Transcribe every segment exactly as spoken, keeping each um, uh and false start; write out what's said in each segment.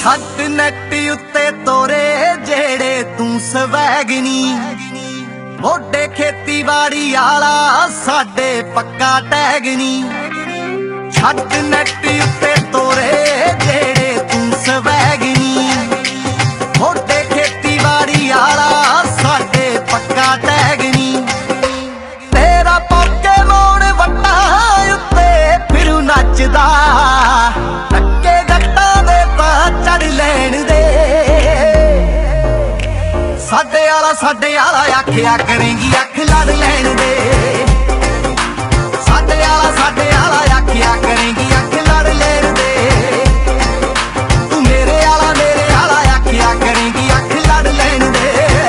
ਛੱਡ ਨੈਟ ਉੱਤੇ ਤੋਰੇ ਜਿਹੜੇ ਤੂੰ ਸਵੈਗਨੀ, ਮੋਢੇ ਖੇਤੀਬਾੜੀ ਆਲਾ ਸਾਡੇ ਪੱਕਾ ਟੈਗਨੀ। ਛੱਡ ਨੈਟ ਉੱਤੇ ਤੋਰੇ ਜਿਹੜੇ ਤੂੰ ਸਵੈਗਨੀ, ਮੋਢੇ ਖੇਤੀਬਾੜੀ ਆਲਾ ਸਾਡੇ ਪੱਕਾ ਟੈਗਨੀ। ਤੇਰਾ ਪੋਕੇਮੋਨ ਵੱਟਾਂ ਉੱਤੇ ਫਿਰੂ ਨੱਚਦਾ, ਟੱਕੇ ਜੱਟਾਂ ਦੇ ਤਾਂ ਚੜ ਲੈਣ ਦੇ। ਸਾਡੇ ਆਲਾ ਸਾਡੇ ਆਲਾ ਆਖਿਆ ਕਰੇਂਗੀ ਅੱਖ ਲੜ ਲੈਣ ਦੇ। ਸਾਡੇ ਆਲਾ ਸਾਡੇ ਆਲਾ ਆਖਿਆ ਕਰੇਂਗੀ ਅੱਖ ਲੜ ਲੈਣ ਦੇ। ਤੂੰ ਮੇਰੇ ਆਲਾ ਮੇਰੇ ਆਲਾ ਆਖਿਆ ਕਰੇਂਗੀ ਅੱਖ ਲੜ ਲੈਣ ਦੇ।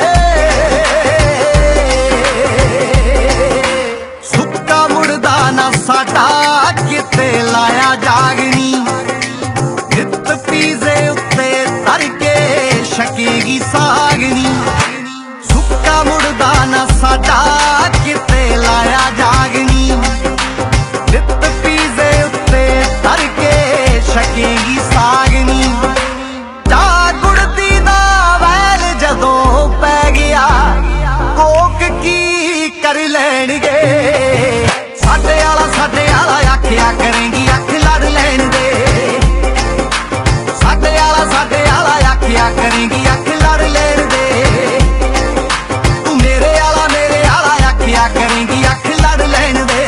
ਸੁੱਕਾ ਮੁੜਦਾ ਨਾ ਸਾਡਾ ਕਿਤੇ ਲਾਇਆ ਜਾਗਣੀ, ਨਿੱਤ ਪੀਜ਼ੇ ਉੱਤੇ ਧਰ ਕੇ ਛਕੇਗੀ ਸਾਗਣੀ। ਸੁੱਕਾ ਮੁੜਦਾ ਨਾ ਸਾਡਾ ਕਿਤੇ ਲਾਇਆ ਜਾਗਣੀ, ਨਿੱਤ ਪੀਜ਼ੇ ਉੱਤੇ ਧਰ ਕੇ ਛਕੇਗੀ ਸਾਗਣੀ। ਚਾਹ ਗੁੜਦੀ ਦਾ ਵੈਲ ਜਦੋਂ ਪੈ ਗਿਆ, ਕੋਕ ਕੀ ਕਰ ਲੈਣਗੇ। ਸਾਡੇ ਆਲਾ ਸਾਡੇ ਆਲਾ ਆਖਿਆ ਕਰੇਂਗੀ ਅੱਖ ਲੜ ਲੈਣ ਦੇ। ਸਾਡੇ ਆਲਾ ਸਾਡੇ ਆਲਾ ਆਖਿਆ ਕਰੇਂਗੀ ਅੱਖ ਲੜ ਲੈਣ ਦੇ। ਤੂੰ ਮੇਰੇ ਆਲਾ ਮੇਰੇ ਆਲਾ ਆਖਿਆ ਕਰੇਂਗੀ ਅੱਖ ਲੜ ਲੈਣ ਦੇ।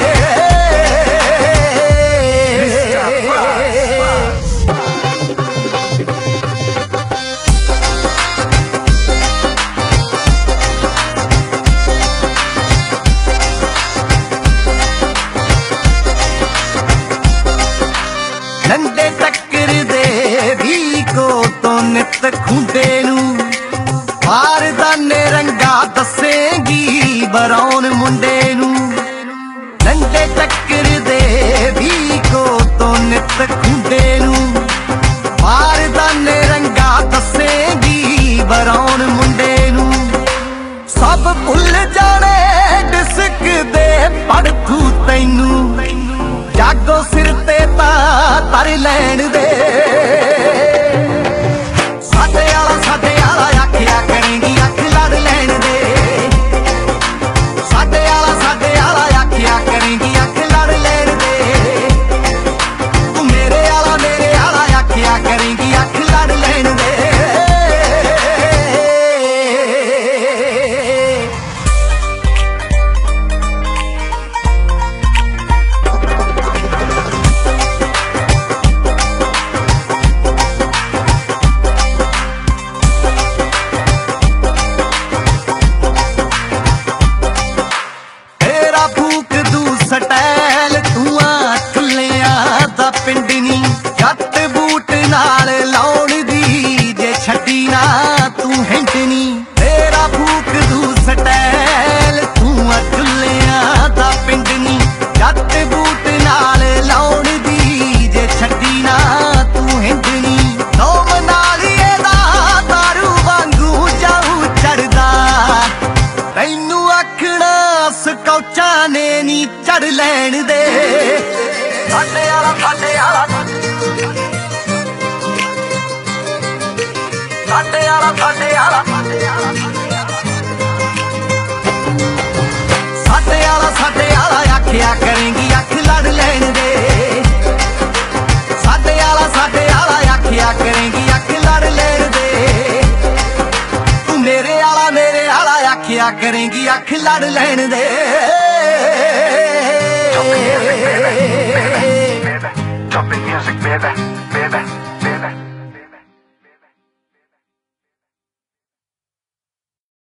ਡੰਡੇ ਟੱਕਰਦੇ ਵੀ ਕੋ ਤੋਂ ਨਿੱਤ ਖੁੰਡੇ ਨੂੰ, ਬਾਰਦਾਨੇ ਰੰਗਾ ਦੱਸੇਂਗੀ ਬਰੌਨ ਮੁੰਡੇ ਨੂੰ। ਡੰਡੇ ਟੱਕਰਦੇ ਵੀ ਕੋ ਤੋਂ ਨਿੱਤ ਖੁੰਡੇ ਨੂੰ, ਬਾਰਦਾਨੇ ਰੰਗਾ ਦੱਸੇਂਗੀ ਬਰੌਨ ਮੁੰਡੇ ਨੂੰ। ਸਭ ਭੁੱਲ ਜਾਣੇ ਡਿਸਕ ਦੇ ਪੜਖੂ ਤੈਨੂੰ, ਜਾਗੋ ਸਿਰ ਤੇ ਤਾਂ ਤਰ ਲੈਣ ਦੇ। ਸਾਡੇ ਆਲਾ ਸਾਡੇ ਆਲਾ ਆਖਿਆ ਕਰੇਂਗੀ ਅੱਖ ਲੜ ਲੈਣ ਦੇ। ਸਾਡੇ ਆਲਾ ਸਾਡੇ ਆਲਾ ਆਖਿਆ ਕਰੇਂਗੀ ਅੱਖ ਲੜ ਲੈਣ ਦੇ। ਤੂੰ ਮੇਰੇ ਆਲਾ ਮੇਰੇ ਆਲਾ ਆਖਿਆ ਕਰੇਂਗੀ ਅੱਖ ਲੜ ਲੈਣ ਦੇ। ਸਟੈਲ ਤੂੰ ਆ ਥੱਲਿਆਂ ਦਾ ਪਿੰਡ ਨੀ, ਜੱਟ ਬੂਟ ਨਾਲ ਲਾਉਣ ਦੀ ਜੇ ਛੱਡੀ ਨਾ ਤੂੰ ਹਿੰਟ ਨੀ। ਤੇਰਾ ਫੂਕ ਦੂ ਸਟੈਲ ਤੂੰ ਆ ਥੱਲਿਆਂ ਦਾ ਪਿੰਡ ਨੀ, ਜੱਟ ਬੂਟ ਨਾਲ ਲਾਉਣ ਦੀ ਜੇ ਛੱਡੀ ਨਾ ਤੂੰ ਹਿੰਟ ਨੀ। ਨੌਮ ਨਾਲ ਇਹਦਾ ਦਾਰੂ ਵਾਂਗੂ ਜਾਊ ਚੜਦਾ, ਤੈਨੂੰ ਆਖਣਾ ਸਕੌਚਾਂ ਨੇ ਨੀ ਚੜ ਲੈਣ ਦੇ। ਸਾਡੇ ਆਲਾ ਸਾਡੇ ਆਲਾ ਸਾਡੇ ਆਲਾ ਸਾਡੇ ਆਲਾ ਸਾਡੇ ਆਲਾ ਸਾਡੇ ਆਲਾ ਆਖਿਆ ਕਰੇਂਗੀ ਅੱਖ ਲੜ ਲੈਣ ਦੇ। ਸਾਡੇ ਆਲਾ ਸਾਡੇ ਆਲਾ ਆਖਿਆ ਕਰੇਂਗੀ ਅੱਖ ਲੜ ਲੈਣ ਦੇ। ਤੂੰ ਮੇਰੇ ਆਲਾ ਮੇਰੇ ਆਲਾ ਆਖਿਆ ਕਰੇਂਗੀ ਅੱਖ ਲੜ ਲੈਣ ਦੇ। Jumping music, baby, baby. Jumping music, baby.